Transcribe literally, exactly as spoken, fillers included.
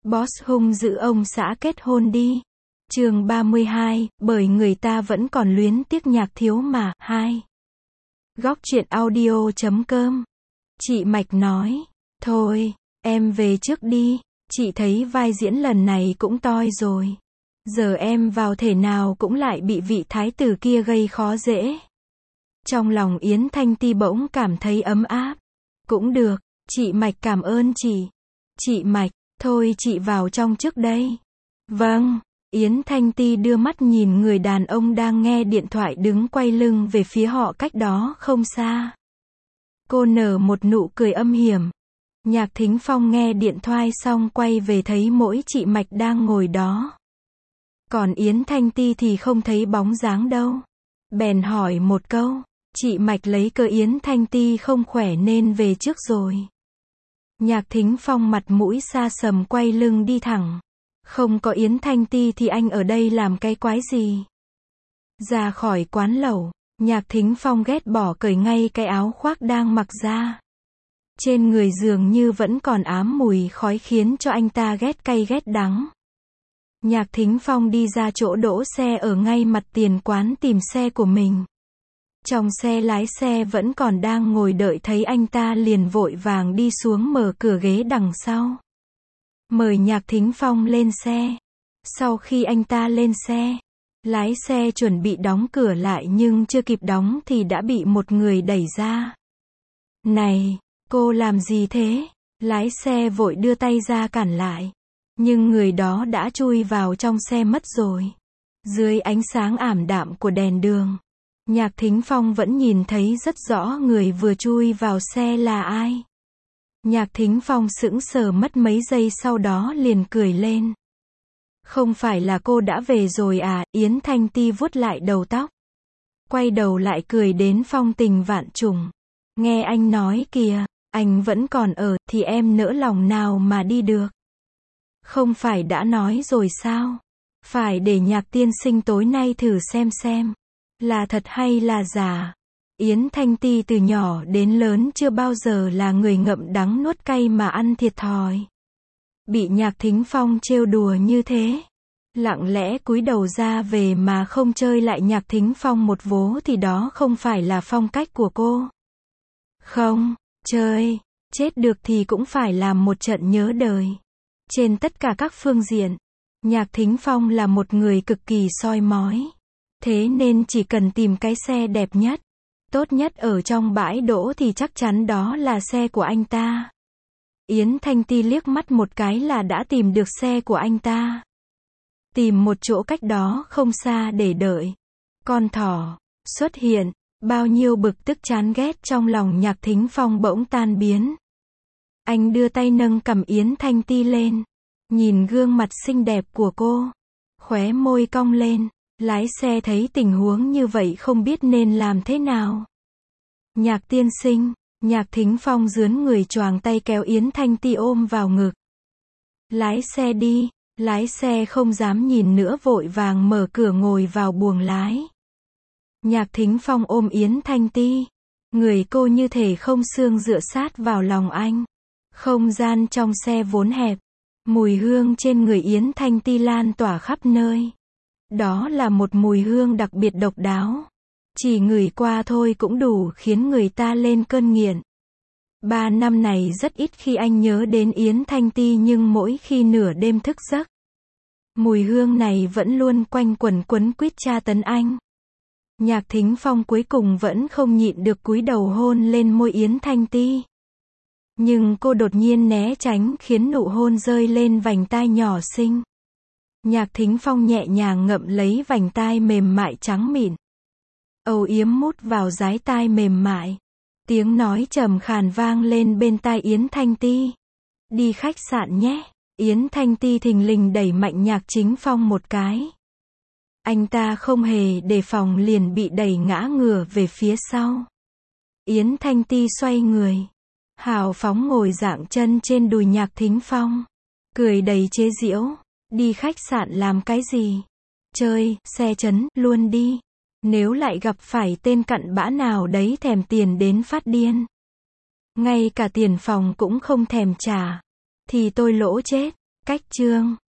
Boss hung dữ ông xã kết hôn đi. Chương ba mươi hai, bởi người ta vẫn còn luyến tiếc nhạc thiếu mà. hai. Góc truyện audio chấm com. Chị Mạch nói, thôi, em về trước đi, chị thấy vai diễn lần này cũng toi rồi. Giờ em vào thể nào cũng lại bị vị thái tử kia gây khó dễ. Trong lòng Yến Thanh Ti bỗng cảm thấy ấm áp. Cũng được, chị Mạch cảm ơn chị. Chị Mạch, thôi chị vào trong trước đây. Vâng. Yến Thanh Ti đưa mắt nhìn người đàn ông đang nghe điện thoại đứng quay lưng về phía họ cách đó không xa. Cô nở một nụ cười âm hiểm. Nhạc Thính Phong nghe điện thoại xong quay về thấy mỗi chị Mạch đang ngồi đó. Còn Yến Thanh Ti thì không thấy bóng dáng đâu. Bèn hỏi một câu, chị Mạch lấy cớ Yến Thanh Ti không khỏe nên về trước rồi. Nhạc Thính Phong mặt mũi xa sầm quay lưng đi thẳng. Không có Yến Thanh Ti thì anh ở đây làm cái quái gì? Ra khỏi quán lẩu, Nhạc Thính Phong ghét bỏ cởi ngay cái áo khoác đang mặc ra. Trên người dường như vẫn còn ám mùi khói khiến cho anh ta ghét cay ghét đắng. Nhạc Thính Phong đi ra chỗ đỗ xe ở ngay mặt tiền quán tìm xe của mình. Trong xe lái xe vẫn còn đang ngồi đợi thấy anh ta liền vội vàng đi xuống mở cửa ghế đằng sau. Mời Nhạc Thính Phong lên xe. Sau khi anh ta lên xe, lái xe chuẩn bị đóng cửa lại nhưng chưa kịp đóng thì đã bị một người đẩy ra. Này, cô làm gì thế? Lái xe vội đưa tay ra cản lại. Nhưng người đó đã chui vào trong xe mất rồi. Dưới ánh sáng ảm đạm của đèn đường, Nhạc Thính Phong vẫn nhìn thấy rất rõ người vừa chui vào xe là ai. Nhạc Thính Phong sững sờ mất mấy giây sau đó liền cười lên. Không phải là cô đã về rồi à? Yến Thanh Ti vuốt lại đầu tóc. Quay đầu lại cười đến phong tình vạn trùng. Nghe anh nói kìa, anh vẫn còn ở, thì em nỡ lòng nào mà đi được. Không phải đã nói rồi sao? Phải để Nhạc tiên sinh tối nay thử xem xem. Là thật hay là giả? Yến Thanh Ti từ nhỏ đến lớn chưa bao giờ là người ngậm đắng nuốt cay mà ăn thiệt thòi. Bị Nhạc Thính Phong trêu đùa như thế, lặng lẽ cúi đầu ra về mà không chơi lại Nhạc Thính Phong một vố thì đó không phải là phong cách của cô. Không, chơi, chết được thì cũng phải làm một trận nhớ đời. Trên tất cả các phương diện, Nhạc Thính Phong là một người cực kỳ soi mói. Thế nên chỉ cần tìm cái xe đẹp nhất, tốt nhất ở trong bãi đỗ thì chắc chắn đó là xe của anh ta. Yến Thanh Ti liếc mắt một cái là đã tìm được xe của anh ta. Tìm một chỗ cách đó không xa để đợi. Con thỏ xuất hiện, bao nhiêu bực tức chán ghét trong lòng Nhạc Thính Phong bỗng tan biến. Anh đưa tay nâng cằm Yến Thanh Ti lên, nhìn gương mặt xinh đẹp của cô, khóe môi cong lên. Lái xe thấy tình huống như vậy không biết nên làm thế nào. Nhạc tiên sinh, Nhạc Thính Phong rướn người choàng tay kéo Yến Thanh Ti ôm vào ngực. Lái xe đi, lái xe không dám nhìn nữa vội vàng mở cửa ngồi vào buồng lái. Nhạc Thính Phong ôm Yến Thanh Ti. Người cô như thể không xương dựa sát vào lòng anh. Không gian trong xe vốn hẹp. Mùi hương trên người Yến Thanh Ti lan tỏa khắp nơi. Đó là một mùi hương đặc biệt độc đáo. Chỉ ngửi qua thôi cũng đủ khiến người ta lên cơn nghiện. Ba năm này rất ít khi anh nhớ đến Yến Thanh Ti nhưng mỗi khi nửa đêm thức giấc, mùi hương này vẫn luôn quanh quẩn quấn quýt tra tấn anh. Nhạc Thính Phong cuối cùng vẫn không nhịn được cúi đầu hôn lên môi Yến Thanh Ti. Nhưng cô đột nhiên né tránh khiến nụ hôn rơi lên vành tai nhỏ xinh. Nhạc Thính Phong nhẹ nhàng ngậm lấy vành tai mềm mại trắng mịn. Âu yếm mút vào dái tai mềm mại. Tiếng nói trầm khàn vang lên bên tai Yến Thanh Ti. Đi khách sạn nhé. Yến Thanh Ti thình lình đẩy mạnh Nhạc Thính Phong một cái. Anh ta không hề đề phòng liền bị đẩy ngã ngửa về phía sau. Yến Thanh Ti xoay người, hào phóng ngồi dạng chân trên đùi Nhạc Thính Phong, cười đầy chế giễu. Đi khách sạn làm cái gì? Chơi, xe chấn, luôn đi. Nếu lại gặp phải tên cặn bã nào đấy thèm tiền đến phát điên, ngay cả tiền phòng cũng không thèm trả, thì tôi lỗ chết. Cách chương